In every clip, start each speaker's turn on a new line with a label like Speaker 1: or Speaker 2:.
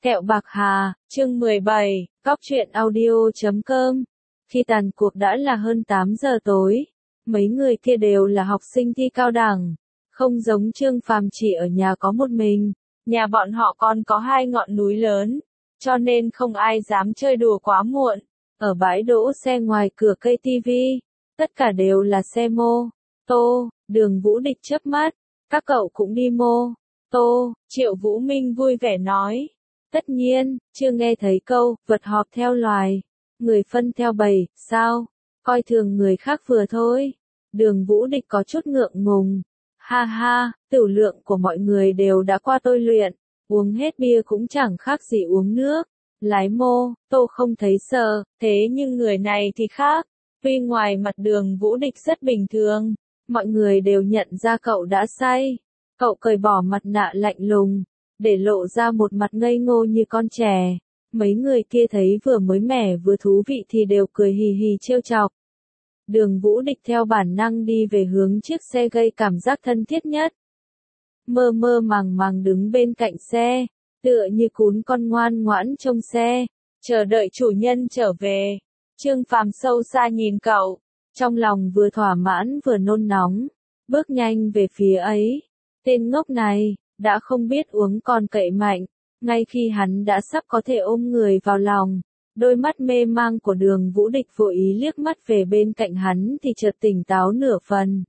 Speaker 1: Kẹo bạc hà, chương 17, Cóc truyện audio.com. Khi tàn cuộc đã là hơn 8 giờ tối, mấy người kia đều là học sinh thi cao đẳng, không giống Trương Phàm chỉ ở nhà có một mình, nhà bọn họ còn có 2 ngọn núi lớn, cho nên không ai dám chơi đùa quá muộn. Ở bãi đỗ xe ngoài cửa cây tivi, tất cả đều là xe mô tô. Đường Vũ Địch chớp mắt, các cậu cũng đi mô tô? Triệu Vũ Minh vui vẻ nói. Tất nhiên, chưa nghe thấy câu, vật họp theo loài, người phân theo bầy, sao? Coi thường người khác vừa thôi. Đường Vũ Địch có chút ngượng ngùng. Ha ha, tửu lượng của mọi người đều đã qua tôi luyện, uống hết bia cũng chẳng khác gì uống nước. Lái mô tô không thấy sợ, thế nhưng người này thì khác. Tuy ngoài mặt Đường Vũ Địch rất bình thường, mọi người đều nhận ra cậu đã say. Cậu cởi bỏ mặt nạ lạnh lùng, để lộ ra một mặt ngây ngô như con trẻ. Mấy người kia thấy vừa mới mẻ vừa thú vị thì đều cười hì hì trêu chọc. Đường Vũ Địch theo bản năng đi về hướng chiếc xe gây cảm giác thân thiết nhất. Mơ mơ màng màng đứng bên cạnh xe, tựa như cún con ngoan ngoãn trông xe, chờ đợi chủ nhân trở về. Trương Phàm sâu xa nhìn cậu, trong lòng vừa thỏa mãn vừa nôn nóng, bước nhanh về phía ấy. Tên ngốc này, đã không biết uống còn cậy mạnh, ngay khi hắn đã sắp có thể ôm người vào lòng, đôi mắt mê mang của Đường Vũ Địch vô ý liếc mắt về bên cạnh hắn thì chợt tỉnh táo nửa phần.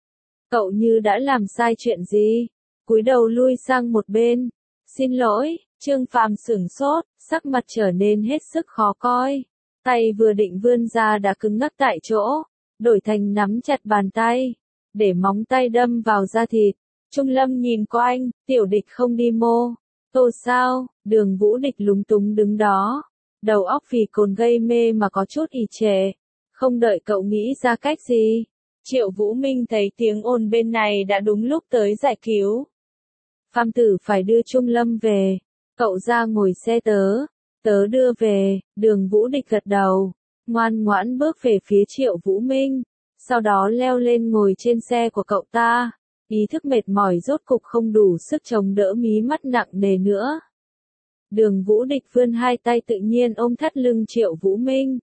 Speaker 1: Cậu như đã làm sai chuyện gì? Cúi đầu lui sang một bên. Xin lỗi, Trương Phàm sửng sốt, sắc mặt trở nên hết sức khó coi. Tay vừa định vươn ra đã cứng ngắc tại chỗ, đổi thành nắm chặt bàn tay, để móng tay đâm vào da thịt. Trung Lâm nhìn qua anh, Tiểu Địch không đi mô tô sao? Đường Vũ Địch lúng túng đứng đó, đầu óc vì cồn gây mê mà có chút ì trệ. Không đợi cậu nghĩ ra cách gì, Triệu Vũ Minh thấy tiếng ồn bên này đã đúng lúc tới giải cứu. Phàm tử phải đưa Trung Lâm về, cậu ra ngồi xe tớ đưa về. Đường Vũ Địch gật đầu, ngoan ngoãn bước về phía Triệu Vũ Minh, sau đó leo lên ngồi trên xe của cậu ta. Ý thức mệt mỏi rốt cục không đủ sức chống đỡ mí mắt nặng nề nữa. Đường Vũ Địch vươn hai tay tự nhiên ôm thắt lưng Triệu Vũ Minh,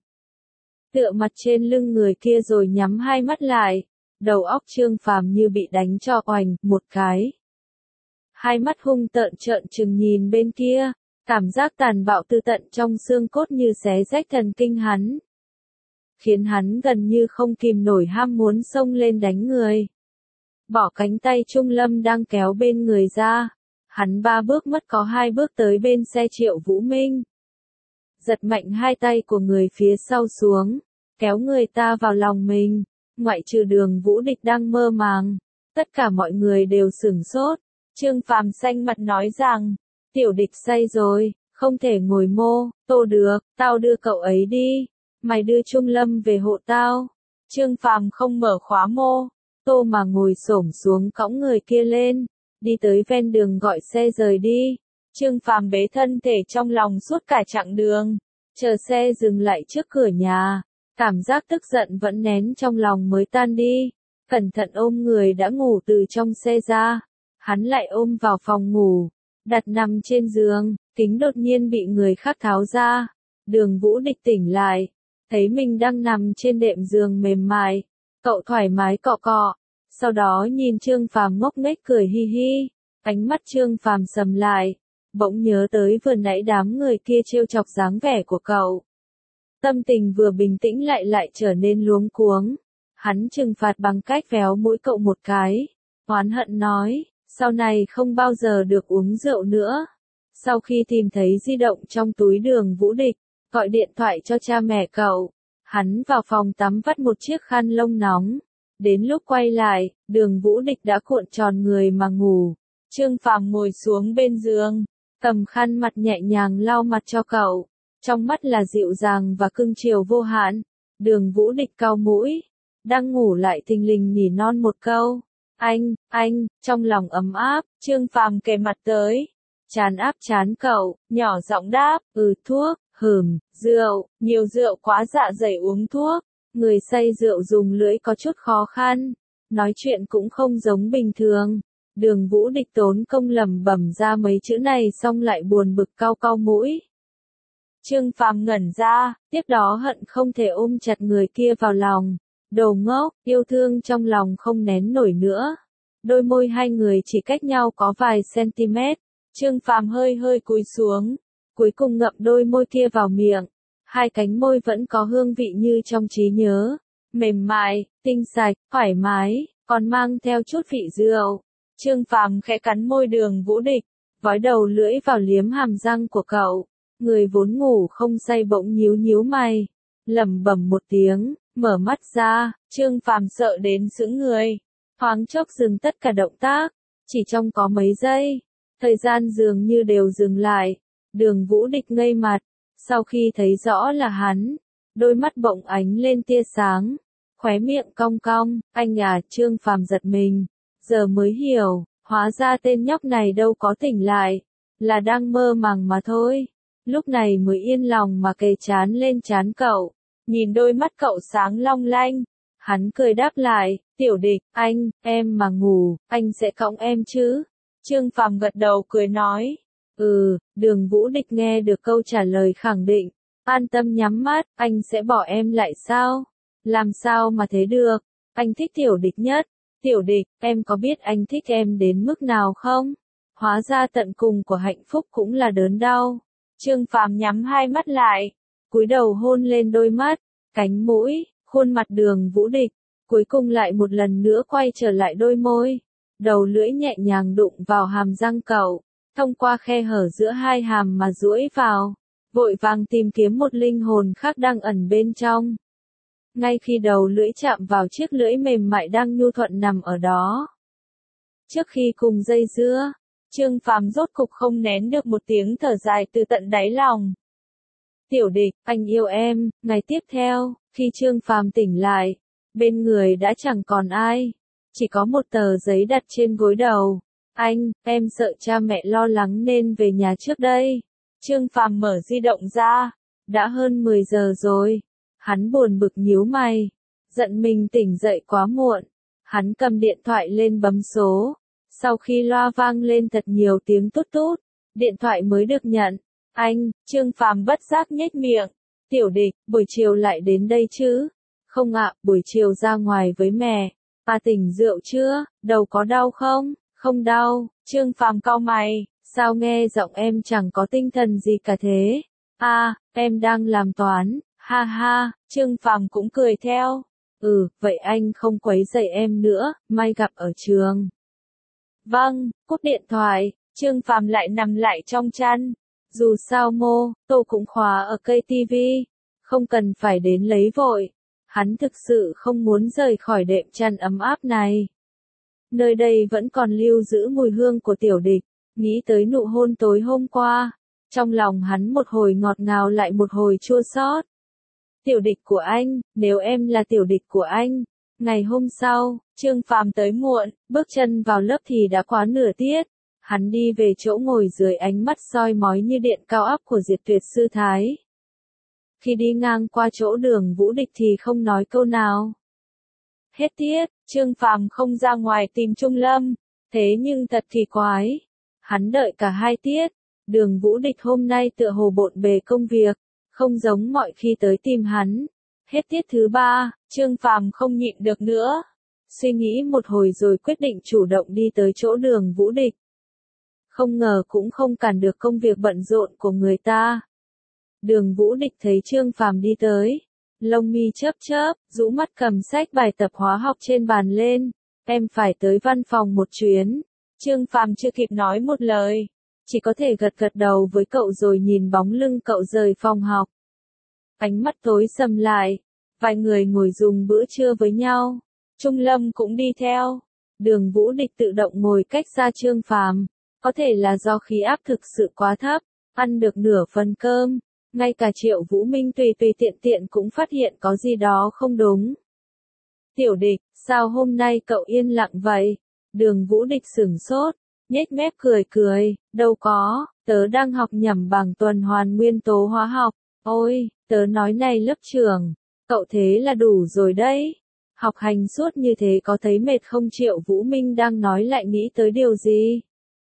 Speaker 1: tựa mặt trên lưng người kia rồi nhắm hai mắt lại. Đầu óc Trương Phàm như bị đánh cho oành một cái. Hai mắt hung tợn trợn trừng nhìn bên kia, cảm giác tàn bạo từ tận trong xương cốt như xé rách thần kinh hắn, khiến hắn gần như không kìm nổi ham muốn xông lên đánh người. Bỏ cánh tay Trung Lâm đang kéo bên người ra, hắn 3 bước mất có 2 bước tới bên xe Triệu Vũ Minh. Giật mạnh hai tay của người phía sau xuống, kéo người ta vào lòng mình, ngoại trừ Đường Vũ Địch đang mơ màng. Tất cả mọi người đều sửng sốt. Trương Phàm xanh mặt nói rằng, Tiểu Địch say rồi, không thể ngồi mô tô được, tao đưa cậu ấy đi, mày đưa Trung Lâm về hộ tao. Trương Phàm không mở khóa mô tô mà ngồi xổm xuống cõng người kia lên, đi tới ven đường gọi xe rời đi. Trương Phàm bế thân thể trong lòng suốt cả chặng đường, chờ xe dừng lại trước cửa nhà, cảm giác tức giận vẫn nén trong lòng mới tan đi. Cẩn thận ôm người đã ngủ từ trong xe ra, hắn lại ôm vào phòng ngủ, đặt nằm trên giường, kính đột nhiên bị người khác tháo ra. Đường Vũ Địch tỉnh lại, thấy mình đang nằm trên đệm giường mềm mại, cậu thoải mái cọ cọ, sau đó nhìn Trương Phàm ngốc nghếch cười hi hi. Ánh mắt Trương Phàm sầm lại, bỗng nhớ tới vừa nãy đám người kia trêu chọc dáng vẻ của cậu. Tâm tình vừa bình tĩnh lại trở nên luống cuống. Hắn trừng phạt bằng cách véo mũi cậu một cái, oán hận nói, sau này không bao giờ được uống rượu nữa. Sau khi tìm thấy di động trong túi Đường Vũ Địch, gọi điện thoại cho cha mẹ cậu, hắn vào phòng tắm vắt một chiếc khăn lông nóng. Đến lúc quay lại, Đường Vũ Địch đã cuộn tròn người mà ngủ. Trương Phàm ngồi xuống bên giường, cầm khăn mặt nhẹ nhàng lau mặt cho cậu, trong mắt là dịu dàng và cưng chiều vô hạn. Đường Vũ Địch cau mũi, đang ngủ lại thình lình nỉ non một câu, anh, trong lòng ấm áp. Trương Phàm kề mặt tới, trán áp trán cậu, nhỏ giọng đáp, thuốc, rượu, nhiều rượu quá dạ dày uống thuốc. Người say rượu dùng lưỡi có chút khó khăn, nói chuyện cũng không giống bình thường. Đường Vũ Địch tốn công lẩm bẩm ra mấy chữ này xong lại buồn bực cau cau mũi. Trương Phàm ngẩn ra, tiếp đó hận không thể ôm chặt người kia vào lòng. Đồ ngốc, yêu thương trong lòng không nén nổi nữa. Đôi môi hai người chỉ cách nhau có vài cm. Trương Phàm hơi hơi cúi xuống, cuối cùng ngậm đôi môi kia vào miệng. Hai cánh môi vẫn có hương vị như trong trí nhớ. Mềm mại, tinh sạch, thoải mái, còn mang theo chút vị rượu. Trương Phàm khẽ cắn môi Đường Vũ Địch, vói đầu lưỡi vào liếm hàm răng của cậu. Người vốn ngủ không say bỗng nhíu nhíu mày, lẩm bẩm một tiếng, mở mắt ra. Trương Phàm sợ đến sững người, thoáng chốc dừng tất cả động tác, chỉ trong có mấy giây, thời gian dường như đều dừng lại. Đường Vũ Địch ngây mặt, sau khi thấy rõ là hắn, đôi mắt bỗng ánh lên tia sáng, khóe miệng cong cong. Anh à, Trương Phàm giật mình, giờ mới hiểu, hóa ra tên nhóc này đâu có tỉnh lại, là đang mơ màng mà thôi. Lúc này mới yên lòng mà kề trán lên trán cậu, nhìn đôi mắt cậu sáng long lanh, hắn cười đáp lại, Tiểu Địch, em mà ngủ, anh sẽ cõng em chứ? Trương Phàm gật đầu cười nói, Đường Vũ Địch nghe được câu trả lời khẳng định, an tâm nhắm mắt, anh sẽ bỏ em lại sao? Làm sao mà thế được, anh thích Tiểu Địch nhất. Tiểu Địch, em có biết anh thích em đến mức nào không? Hóa ra tận cùng của hạnh phúc cũng là đớn đau. Trương Phàm nhắm hai mắt lại, cúi đầu hôn lên đôi mắt, cánh mũi, khuôn mặt Đường Vũ Địch, cuối cùng lại một lần nữa quay trở lại đôi môi. Đầu lưỡi nhẹ nhàng đụng vào hàm răng cậu, thông qua khe hở giữa hai hàm mà duỗi vào, vội vàng tìm kiếm một linh hồn khác đang ẩn bên trong. Ngay khi đầu lưỡi chạm vào chiếc lưỡi mềm mại đang nhu thuận nằm ở đó. Trước khi cùng dây dưa, Trương Phàm rốt cục không nén được một tiếng thở dài từ tận đáy lòng. Tiểu Địch, anh yêu em. Ngày tiếp theo, khi Trương Phàm tỉnh lại, bên người đã chẳng còn ai, chỉ có một tờ giấy đặt trên gối đầu. Em sợ cha mẹ lo lắng nên về nhà trước đây. Trương Phàm mở di động ra, đã hơn 10 giờ rồi. Hắn buồn bực nhíu mày, giận mình tỉnh dậy quá muộn. Hắn cầm điện thoại lên bấm số. Sau khi loa vang lên thật nhiều tiếng tút tút, điện thoại mới được nhận. Trương Phàm bất giác nhếch miệng. Tiểu Địch, buổi chiều lại đến đây chứ? Không ạ, buổi chiều ra ngoài với mẹ. Tỉnh rượu chưa? Đầu có đau không? Không đau. Trương Phàm cau mày, sao nghe giọng em chẳng có tinh thần gì cả thế? Em đang làm toán. Ha ha, Trương Phàm cũng cười theo. Vậy anh không quấy rầy em nữa, mai gặp ở trường. Vâng, cúp điện thoại, Trương Phàm lại nằm lại trong chăn. Dù sao tô cũng khóa ở cây tivi, không cần phải đến lấy vội. Hắn thực sự không muốn rời khỏi đệm chăn ấm áp này. Nơi đây vẫn còn lưu giữ mùi hương của Tiểu Địch, nghĩ tới nụ hôn tối hôm qua. Trong lòng hắn một hồi ngọt ngào lại một hồi chua xót. Tiểu Địch của anh, nếu em là Tiểu Địch của anh. Ngày hôm sau, Trương Phàm tới muộn, bước chân vào lớp thì đã quá nửa tiết. Hắn đi về chỗ ngồi dưới ánh mắt soi mói như điện cao áp của Diệt Tuyệt Sư Thái. Khi đi ngang qua chỗ Đường Vũ Địch thì không nói câu nào. Hết tiết, Trương Phàm không ra ngoài tìm Trung Lâm, thế nhưng thật kỳ quái. Hắn đợi cả 2 tiết, Đường Vũ Địch hôm nay tựa hồ bộn bề công việc, không giống mọi khi tới tìm hắn. Hết tiết thứ 3, Trương Phàm không nhịn được nữa. Suy nghĩ một hồi rồi quyết định chủ động đi tới chỗ Đường Vũ Địch. Không ngờ cũng không cản được công việc bận rộn của người ta. Đường Vũ Địch thấy Trương Phàm đi tới, lông mi chớp chớp, rũ mắt cầm sách bài tập hóa học trên bàn lên. Em phải tới văn phòng một chuyến. Trương Phàm chưa kịp nói một lời, chỉ có thể gật gật đầu với cậu rồi nhìn bóng lưng cậu rời phòng học. Ánh mắt tối sầm lại, vài người ngồi dùng bữa trưa với nhau. Trung Lâm cũng đi theo. Đường Vũ Địch tự động ngồi cách xa Trương Phàm, có thể là do khí áp thực sự quá thấp, ăn được nửa phần cơm. Ngay cả Triệu Vũ Minh tùy tiện tiện cũng phát hiện có gì đó không đúng. Tiểu Địch, sao hôm nay cậu yên lặng vậy? Đường Vũ Địch sửng sốt, nhếch mép cười, đâu có, tớ đang học nhẩm bảng tuần hoàn nguyên tố hóa học. Ôi, tớ nói này lớp trưởng, cậu thế là đủ rồi đấy. Học hành suốt như thế có thấy mệt không? Triệu Vũ Minh đang nói lại nghĩ tới điều gì.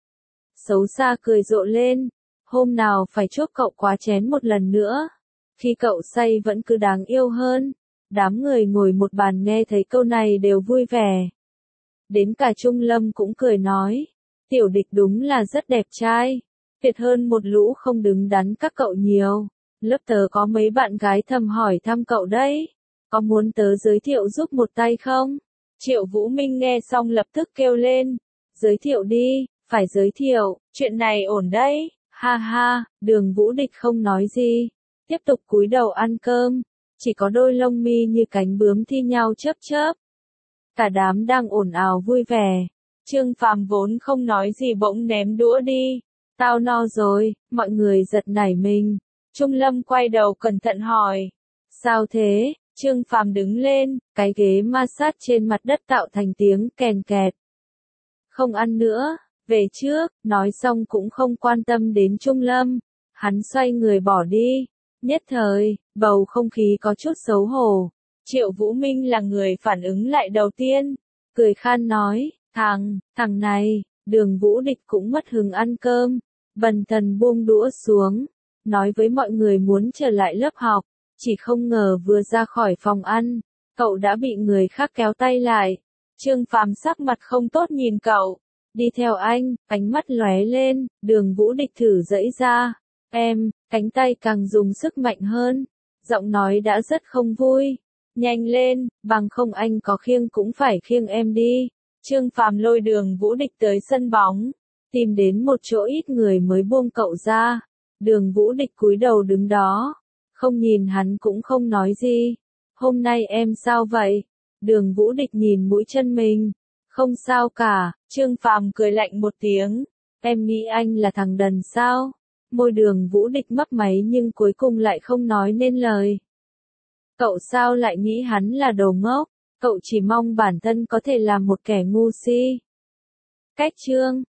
Speaker 1: Xấu xa cười rộ lên, hôm nào phải chuốc cậu quá chén một lần nữa. Khi cậu say vẫn cứ đáng yêu hơn. Đám người ngồi một bàn nghe thấy câu này đều vui vẻ. Đến cả Trung Lâm cũng cười nói, Tiểu Địch đúng là rất đẹp trai, tuyệt hơn một lũ không đứng đắn các cậu nhiều. Lớp tớ có mấy bạn gái thầm hỏi thăm cậu đấy, có muốn tớ giới thiệu giúp một tay không? Triệu Vũ Minh nghe xong lập tức kêu lên, giới thiệu đi, phải giới thiệu, chuyện này ổn đấy, ha ha. Đường Vũ Địch không nói gì, tiếp tục cúi đầu ăn cơm, chỉ có đôi lông mi như cánh bướm thi nhau chớp chớp. Cả đám đang ồn ào vui vẻ. Trương Phàm vốn không nói gì bỗng ném đũa đi. Tao no rồi, mọi người giật nảy mình. Trung Lâm quay đầu cẩn thận hỏi. Sao thế? Trương Phàm đứng lên, cái ghế ma sát trên mặt đất tạo thành tiếng kèn kẹt. Không ăn nữa, về trước, nói xong cũng không quan tâm đến Trung Lâm. Hắn xoay người bỏ đi. Nhất thời, bầu không khí có chút xấu hổ. Triệu Vũ Minh là người phản ứng lại đầu tiên. Cười khan nói, thằng này, Đường Vũ Địch cũng mất hứng ăn cơm. Bần thần buông đũa xuống, nói với mọi người muốn trở lại lớp học. Chỉ không ngờ vừa ra khỏi phòng ăn, cậu đã bị người khác kéo tay lại. Trương Phàm sắc mặt không tốt nhìn cậu. Đi theo anh, ánh mắt lóe lên, Đường Vũ Địch thử giãy ra. Em, cánh tay càng dùng sức mạnh hơn. Giọng nói đã rất không vui. Nhanh lên, bằng không anh có khiêng cũng phải khiêng em đi. Trương Phàm lôi Đường Vũ Địch tới sân bóng, tìm đến một chỗ ít người mới buông cậu ra. Đường Vũ Địch cúi đầu đứng đó, không nhìn hắn cũng không nói gì. Hôm nay em sao vậy? Đường Vũ Địch nhìn mũi chân mình. Không sao cả, Trương Phàm cười lạnh một tiếng. Em nghĩ anh là thằng đần sao? Môi Đường Vũ Địch mấp máy nhưng cuối cùng lại không nói nên lời. Cậu sao lại nghĩ hắn là đồ ngốc? Cậu chỉ mong bản thân có thể làm một kẻ ngu si. Cách chương